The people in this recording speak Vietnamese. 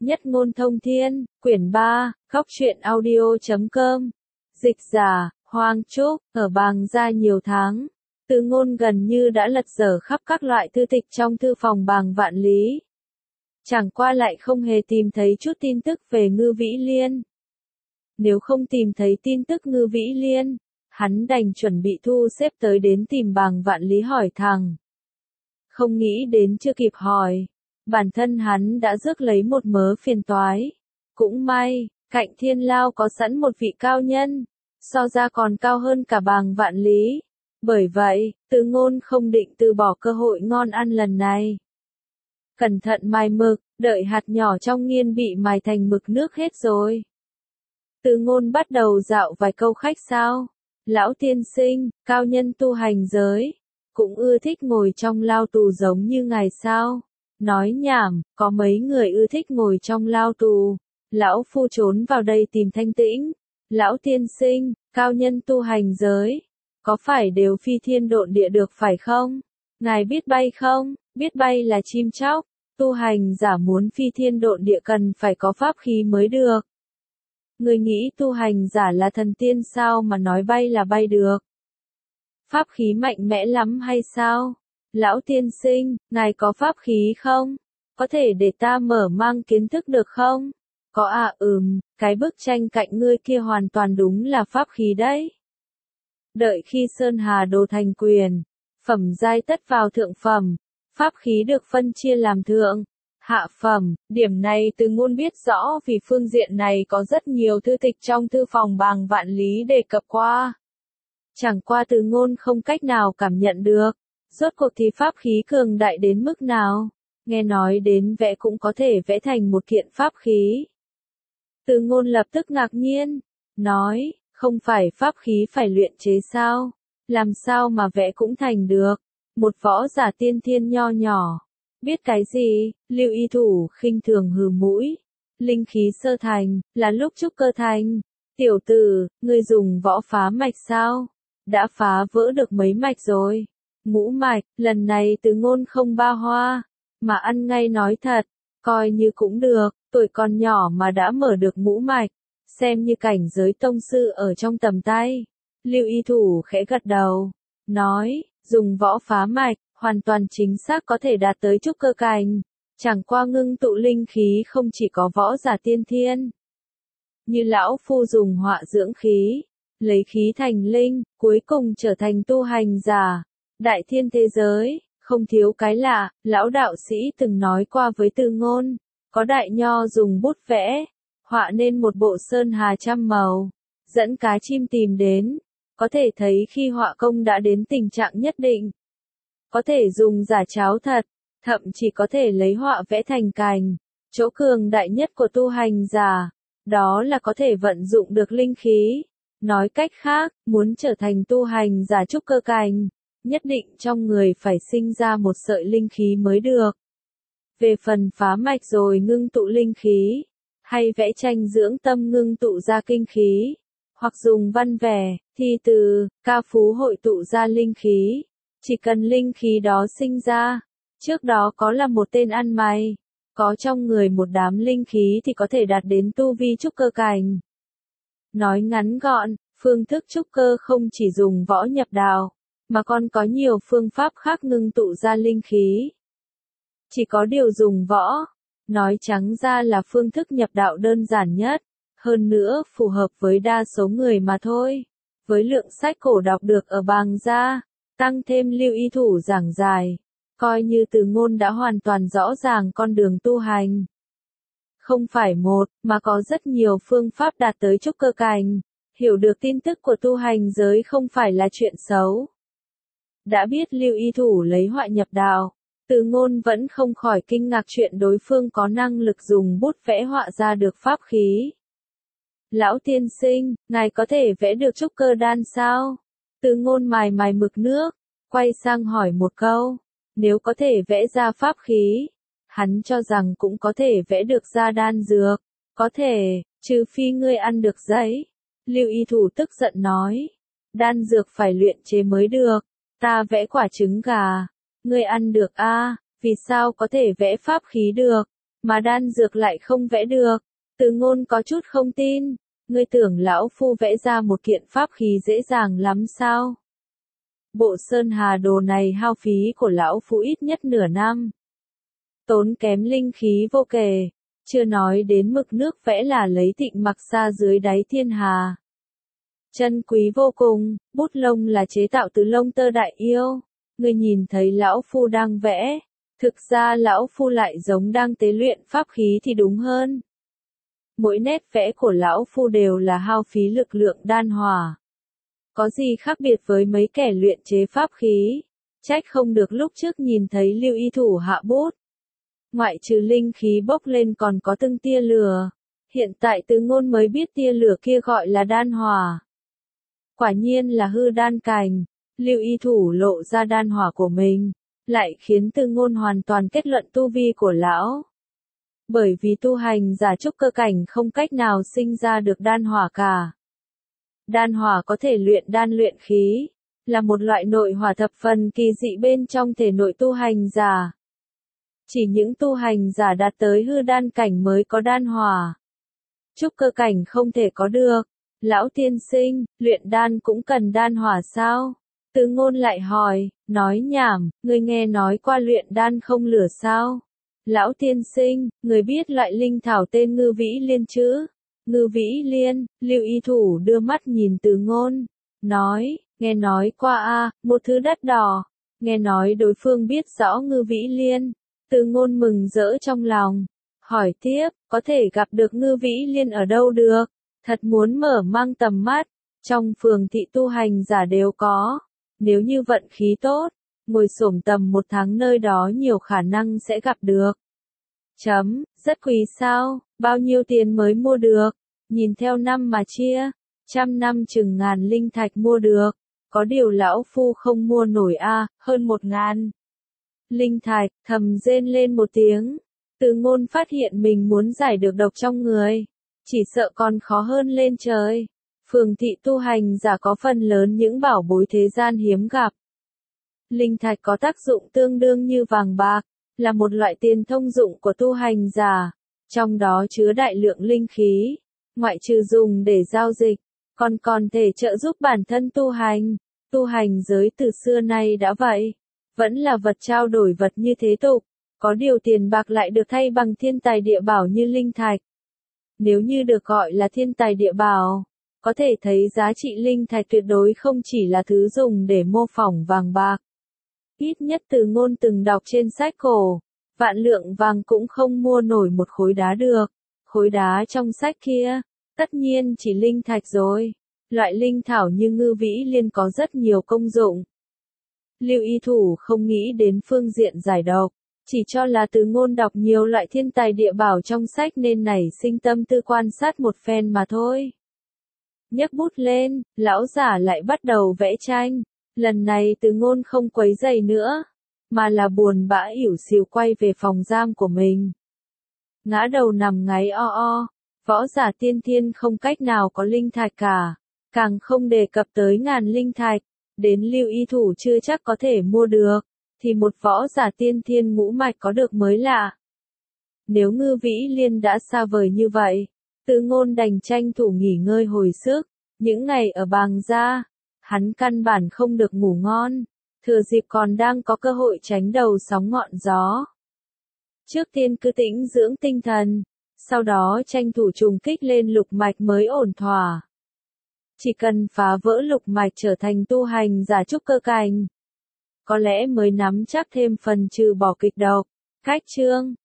Nhất ngôn thông thiên, quyển 3, Góc truyện audio.com. Dịch giả, Hoàng Trúc, ở Bàng Gia nhiều tháng. Từ Ngôn gần như đã lật dở khắp các loại thư tịch trong thư phòng Bàng Vạn Lý. Chẳng qua lại không hề tìm thấy chút tin tức về Ngư Vĩ Liên. Nếu không tìm thấy tin tức Ngư Vĩ Liên, hắn đành chuẩn bị thu xếp tới đến tìm Bàng Vạn Lý hỏi thằng. Không nghĩ đến chưa kịp hỏi, bản thân hắn đã rước lấy một mớ phiền toái. Cũng may, cạnh Thiên Lao có sẵn một vị cao nhân, so ra còn cao hơn cả Bàng Vạn Lý. Bởi vậy, Từ Ngôn không định từ bỏ cơ hội ngon ăn lần này. Cẩn thận mài mực, đợi hạt nhỏ trong nghiên bị mài thành mực nước hết rồi. Từ Ngôn bắt đầu dạo vài câu khách sáo. Lão tiên sinh, cao nhân tu hành giới, cũng ưa thích ngồi trong lao tù giống như ngài sao? Nói nhảm, có mấy người ưa thích ngồi trong lao tù. Lão phu trốn vào đây tìm thanh tĩnh. Lão tiên sinh, cao nhân tu hành giới, có phải đều phi thiên độn địa được phải không? Ngài biết bay không? Biết bay là chim chóc. Tu hành giả muốn phi thiên độn địa cần phải có pháp khí mới được. Người nghĩ tu hành giả là thần tiên sao mà nói bay là bay được? Pháp khí mạnh mẽ lắm hay sao? Lão tiên sinh, ngài có pháp khí không? Có thể để ta mở mang kiến thức được không? Có à, cái bức tranh cạnh ngươi kia hoàn toàn đúng là pháp khí đấy. Đợi khi Sơn Hà Đồ thành quyền, phẩm giai tất vào thượng phẩm, pháp khí được phân chia làm thượng, hạ phẩm. Điểm này Từ Ngôn biết rõ vì phương diện này có rất nhiều thư tịch trong thư phòng Bàng Vạn Lý đề cập qua. Chẳng qua Từ Ngôn không cách nào cảm nhận được, rốt cuộc thì pháp khí cường đại đến mức nào. Nghe nói đến vẽ cũng có thể vẽ thành một kiện pháp khí. Từ Ngôn lập tức ngạc nhiên, nói, không phải pháp khí phải luyện chế sao? Làm sao mà vẽ cũng thành được? Một võ giả tiên thiên nho nhỏ, biết cái gì? Lưu Y Thủ khinh thường hừ mũi. Linh khí sơ thành, là lúc trúc cơ thành. Tiểu tử, ngươi dùng võ phá mạch sao? Đã phá vỡ được mấy mạch rồi? Ngũ mạch, lần này Từ Ngôn không ba hoa, mà ăn ngay nói thật, coi như cũng được, tuổi còn nhỏ mà đã mở được ngũ mạch, xem như cảnh giới tông sư ở trong tầm tay. Lưu Y Thủ khẽ gật đầu, nói, dùng võ phá mạch, hoàn toàn chính xác có thể đạt tới trúc cơ cảnh. Chẳng qua ngưng tụ linh khí không chỉ có võ giả tiên thiên. Như lão phu dùng họa dưỡng khí, lấy khí thành linh, cuối cùng trở thành tu hành giả. Đại thiên thế giới, không thiếu cái lạ, lão đạo sĩ từng nói qua với Từ Ngôn, có đại nho dùng bút vẽ, họa nên một bộ sơn hà trăm màu, dẫn cá chim tìm đến, có thể thấy khi họa công đã đến tình trạng nhất định. Có thể dùng giả cháo thật, thậm chỉ có thể lấy họa vẽ thành cành. Chỗ cường đại nhất của tu hành giả, đó là có thể vận dụng được linh khí. Nói cách khác, muốn trở thành tu hành giả trúc cơ cảnh, nhất định trong người phải sinh ra một sợi linh khí mới được. Về phần phá mạch rồi ngưng tụ linh khí, hay vẽ tranh dưỡng tâm ngưng tụ ra kinh khí, hoặc dùng văn vẻ, thi từ, ca phú hội tụ ra linh khí, chỉ cần linh khí đó sinh ra, trước đó có là một tên ăn mày, có trong người một đám linh khí thì có thể đạt đến tu vi trúc cơ cảnh. Nói ngắn gọn, phương thức trúc cơ không chỉ dùng võ nhập đạo, mà còn có nhiều phương pháp khác ngưng tụ ra linh khí. Chỉ có điều dùng võ, nói trắng ra là phương thức nhập đạo đơn giản nhất, hơn nữa phù hợp với đa số người mà thôi. Với lượng sách cổ đọc được ở Bàng Gia, tăng thêm Lưu Y Thủ giảng giải, coi như Từ Ngôn đã hoàn toàn rõ ràng con đường tu hành. Không phải một, mà có rất nhiều phương pháp đạt tới trúc cơ cảnh. Hiểu được tin tức của tu hành giới không phải là chuyện xấu. Đã biết Lưu Y Thủ lấy họa nhập đạo, Từ Ngôn vẫn không khỏi kinh ngạc chuyện đối phương có năng lực dùng bút vẽ họa ra được pháp khí. Lão tiên sinh, ngài có thể vẽ được trúc cơ đan sao? Từ Ngôn mài mực nước, quay sang hỏi một câu. Nếu có thể vẽ ra pháp khí, hắn cho rằng cũng có thể vẽ được ra đan dược. Có thể, trừ phi ngươi ăn được giấy. Lưu Y Thủ tức giận nói. Đan dược phải luyện chế mới được. Ta vẽ quả trứng gà. Ngươi ăn được a? Vì sao có thể vẽ pháp khí được? mà đan dược lại không vẽ được. Từ Ngôn có chút không tin, ngươi tưởng lão phu vẽ ra một kiện pháp khí dễ dàng lắm sao? Bộ sơn hà đồ này hao phí của lão phu ít nhất nửa năm. Tốn kém linh khí vô kể, chưa nói đến mực nước vẽ là lấy Thịnh Mặc Sa dưới đáy thiên hà. Chân quý vô cùng, bút lông là chế tạo từ lông tơ đại yêu. Ngươi nhìn thấy lão phu đang vẽ, thực ra lão phu lại giống đang tế luyện pháp khí thì đúng hơn. Mỗi nét vẽ của lão phu đều là hao phí lực lượng đan hỏa. Có gì khác biệt với mấy kẻ luyện chế pháp khí? Trách không được lúc trước nhìn thấy Lưu Y thủ hạ bút. Ngoại trừ linh khí bốc lên còn có từng tia lửa. Hiện tại Từ Ngôn mới biết tia lửa kia gọi là đan hỏa. Quả nhiên là hư đan cảnh. Lưu Y thủ lộ ra đan hỏa của mình, lại khiến Từ Ngôn hoàn toàn kết luận tu vi của lão. Bởi vì tu hành giả trúc cơ cảnh không cách nào sinh ra được đan hỏa cả. Đan hỏa có thể luyện đan luyện khí, là một loại nội hỏa thập phần kỳ dị bên trong thể nội tu hành giả. Chỉ những tu hành giả đạt tới hư đan cảnh mới có đan hỏa. Trúc cơ cảnh không thể có được. Lão tiên sinh, luyện đan cũng cần đan hỏa sao? Từ Ngôn lại hỏi, nói nhảm, ngươi nghe nói qua luyện đan không lửa sao? Lão tiên sinh, người biết loại linh thảo tên Ngư Vĩ Liên chứ? Ngư Vĩ Liên, Lưu Y thủ đưa mắt nhìn Từ Ngôn, nói, nghe nói qua một thứ đắt đỏ. Nghe nói đối phương biết rõ Ngư Vĩ Liên. Từ Ngôn mừng rỡ trong lòng, hỏi tiếp, có thể gặp được Ngư Vĩ Liên ở đâu được? Thật muốn mở mang tầm mắt, trong phường thị tu hành giả đều có. Nếu như vận khí tốt, ngồi xổm tầm 1 tháng nơi đó nhiều khả năng sẽ gặp được. Rất quý sao, bao nhiêu tiền mới mua được? Nhìn theo năm mà chia, 100 năm chừng ngàn linh thạch mua được. Có điều lão phu không mua nổi hơn 1.000 linh thạch, thầm rên lên một tiếng. Từ Ngôn phát hiện mình muốn giải được độc trong người, chỉ sợ còn khó hơn lên trời. Phường thị tu hành giả có phần lớn những bảo bối thế gian hiếm gặp. Linh thạch có tác dụng tương đương như vàng bạc, là một loại tiền thông dụng của tu hành giả, trong đó chứa đại lượng linh khí, ngoại trừ dùng để giao dịch, còn thể trợ giúp bản thân tu hành. Tu hành giới từ xưa nay đã vậy, vẫn là vật trao đổi vật như thế tục, có điều tiền bạc lại được thay bằng thiên tài địa bảo như linh thạch. Nếu như được gọi là thiên tài địa bảo, có thể thấy giá trị linh thạch tuyệt đối không chỉ là thứ dùng để mô phỏng vàng bạc. Ít nhất Từ Ngôn từng đọc trên sách cổ, vạn lượng vàng cũng không mua nổi một khối đá được. Khối đá trong sách kia, tất nhiên chỉ linh thạch rồi. Loại linh thảo như Ngư Vĩ Liên có rất nhiều công dụng. Lưu Y thủ không nghĩ đến phương diện giải độc, chỉ cho là Từ Ngôn đọc nhiều loại thiên tài địa bảo trong sách nên nảy sinh tâm tư quan sát một phen mà thôi. Nhấc bút lên, lão giả lại bắt đầu vẽ tranh. Lần này Từ Ngôn không quấy rầy nữa, mà là buồn bã ỉu xìu quay về phòng giam của mình. Ngã đầu nằm ngáy võ giả tiên thiên không cách nào có linh thạch cả, càng không đề cập tới ngàn linh thạch, đến Lưu Y thủ chưa chắc có thể mua được, thì một võ giả tiên thiên ngũ mạch có được mới lạ. Nếu Ngư Vĩ Liên đã xa vời như vậy, Từ Ngôn đành tranh thủ nghỉ ngơi hồi sức. Những ngày ở Bàng Gia, hắn căn bản không được ngủ ngon, thừa dịp còn đang có cơ hội tránh đầu sóng ngọn gió. Trước tiên cứ tĩnh dưỡng tinh thần, sau đó tranh thủ trùng kích lên lục mạch mới ổn thỏa. Chỉ cần phá vỡ lục mạch trở thành tu hành giả trúc cơ cảnh, có lẽ mới nắm chắc thêm phần trừ bỏ kịch độc. Cách chương